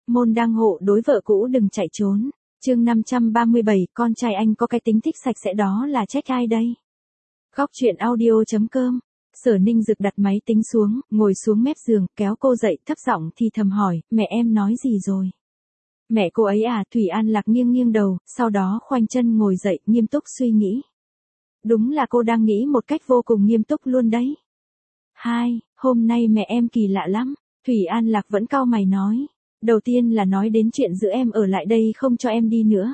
môn đăng hộ đối vợ cũ đừng chạy trốn. Chương 537, con trai anh có cái tính thích sạch sẽ đó là trách ai đây? Góc truyện audio.com. Sở Ninh Dực đặt máy tính xuống, ngồi xuống mép giường, kéo cô dậy, thấp giọng thì thầm hỏi, mẹ em nói gì rồi? Mẹ cô ấy à? Thủy An Lạc nghiêng nghiêng đầu, sau đó khoanh chân ngồi dậy, nghiêm túc suy nghĩ. Đúng là cô đang nghĩ một cách vô cùng nghiêm túc luôn đấy. Hôm nay mẹ em kỳ lạ lắm. Thủy An Lạc vẫn cau mày nói. Đầu tiên là nói đến chuyện giữ em ở lại đây không cho em đi nữa.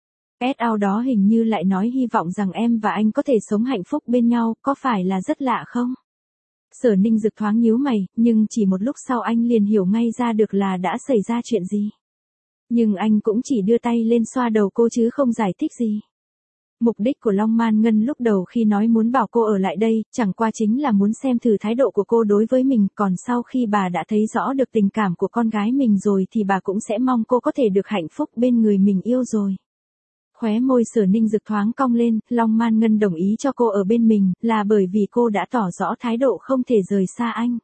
Sau đó hình như lại nói hy vọng rằng em và anh có thể sống hạnh phúc bên nhau, có phải là rất lạ không? Sở Ninh Dực thoáng nhíu mày, nhưng chỉ một lúc sau anh liền hiểu ngay ra được là đã xảy ra chuyện gì. Nhưng anh cũng chỉ đưa tay lên xoa đầu cô chứ không giải thích gì. Mục đích của Long Man Ngân lúc đầu khi nói muốn bảo cô ở lại đây, chẳng qua chính là muốn xem thử thái độ của cô đối với mình, còn sau khi bà đã thấy rõ được tình cảm của con gái mình rồi thì bà cũng sẽ mong cô có thể được hạnh phúc bên người mình yêu rồi. Khóe môi Sở Ninh Dực thoáng cong lên, Long Man Ngân đồng ý cho cô ở bên mình, là bởi vì cô đã tỏ rõ thái độ không thể rời xa anh.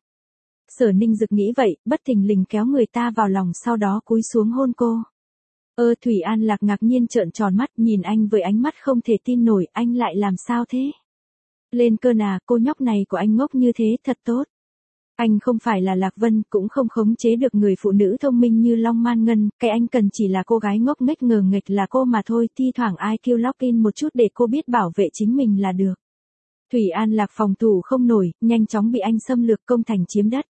Sở Ninh Dực nghĩ vậy, bất thình lình kéo người ta vào lòng sau đó cúi xuống hôn cô. Thủy An Lạc ngạc nhiên trợn tròn mắt nhìn anh với ánh mắt không thể tin nổi, anh lại làm sao thế? Lên cơn à, cô nhóc này của anh ngốc như thế thật tốt. Anh không phải là Lạc Vân, cũng không khống chế được người phụ nữ thông minh như Long Man Ngân, cái anh cần chỉ là cô gái ngốc nghếch ngờ nghệch là cô mà thôi, thi thoảng IQ lock-in một chút để cô biết bảo vệ chính mình là được. Thủy An Lạc phòng thủ không nổi, nhanh chóng bị anh xâm lược công thành chiếm đất.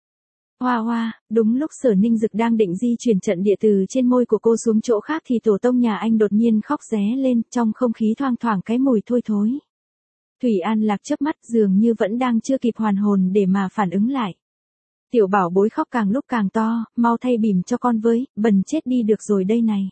Hoa, đúng lúc Sở Ninh Dực đang định di chuyển trận địa từ trên môi của cô xuống chỗ khác thì tổ tông nhà anh đột nhiên khóc ré lên, trong không khí thoang thoảng cái mùi thôi thối. Thủy An Lạc chớp mắt dường như vẫn đang chưa kịp hoàn hồn để mà phản ứng lại. Tiểu bảo bối khóc càng lúc càng to, mau thay bỉm cho con với, bần chết đi được rồi đây này.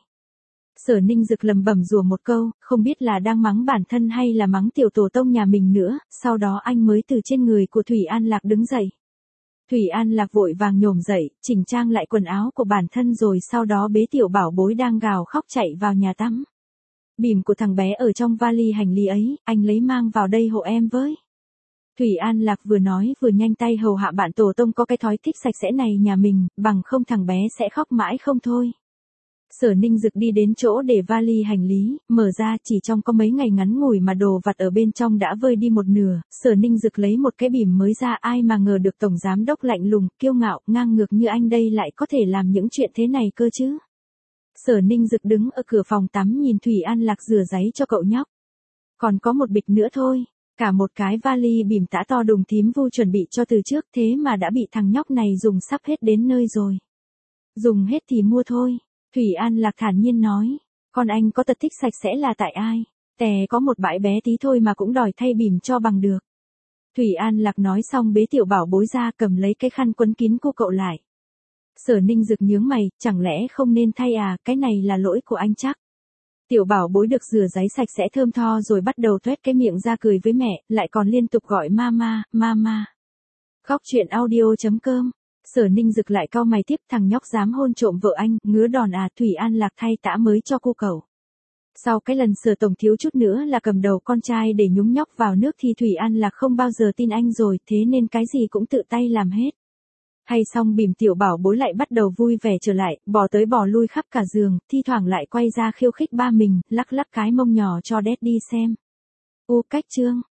Sở Ninh Dực lầm bẩm rủa một câu, không biết là đang mắng bản thân hay là mắng tiểu tổ tông nhà mình nữa, sau đó anh mới từ trên người của Thủy An Lạc đứng dậy. Thủy An Lạc vội vàng nhổm dậy, chỉnh trang lại quần áo của bản thân rồi sau đó bế tiểu bảo bối đang gào khóc chạy vào nhà tắm. Bỉm của thằng bé ở trong vali hành lý ấy, anh lấy mang vào đây hộ em với. Thủy An Lạc vừa nói vừa nhanh tay hầu hạ bạn tổ tông có cái thói thích sạch sẽ này nhà mình, bằng không thằng bé sẽ khóc mãi không thôi. Sở Ninh Dực đi đến chỗ để vali hành lý, mở ra chỉ trong có mấy ngày ngắn ngủi mà đồ vặt ở bên trong đã vơi đi một nửa, Sở Ninh Dực lấy một cái bỉm mới ra, ai mà ngờ được tổng giám đốc lạnh lùng, kiêu ngạo, ngang ngược như anh đây lại có thể làm những chuyện thế này cơ chứ. Sở Ninh Dực đứng ở cửa phòng tắm nhìn Thủy An Lạc rửa giấy cho cậu nhóc. Còn có một bịch nữa thôi, cả một cái vali bỉm tã to đùng thím Vu chuẩn bị cho từ trước thế mà đã bị thằng nhóc này dùng sắp hết đến nơi rồi. Dùng hết thì mua thôi. Thủy An Lạc thản nhiên nói, con anh có tật thích sạch sẽ là tại ai? Có một bãi bé tí thôi mà cũng đòi thay bỉm cho bằng được. Thủy An Lạc nói xong bế tiểu bảo bối ra cầm lấy cái khăn quấn kín cô cậu lại. Sở Ninh Dực nhướng mày, chẳng lẽ không nên thay à, cái này là lỗi của anh chắc. Tiểu bảo bối được rửa giấy sạch sẽ thơm tho rồi bắt đầu tuét cái miệng ra cười với mẹ, lại còn liên tục gọi mama. Góc truyện audio.com. Sở Ninh Dực lại cau mày tiếp, thằng nhóc dám hôn trộm vợ anh, ngứa đòn à. Thủy An Lạc thay tã mới cho cô cậu. Sau cái lần Sở tổng thiếu chút nữa là cầm đầu con trai để nhúng nhóc vào nước thì Thủy An Lạc không bao giờ tin anh rồi, thế nên cái gì cũng tự tay làm hết. Hay xong bỉm tiểu bảo bối lại bắt đầu vui vẻ trở lại, bò tới bò lui khắp cả giường, thi thoảng lại quay ra khiêu khích ba mình, lắc lắc cái mông nhỏ cho Dad đi xem. Cách chương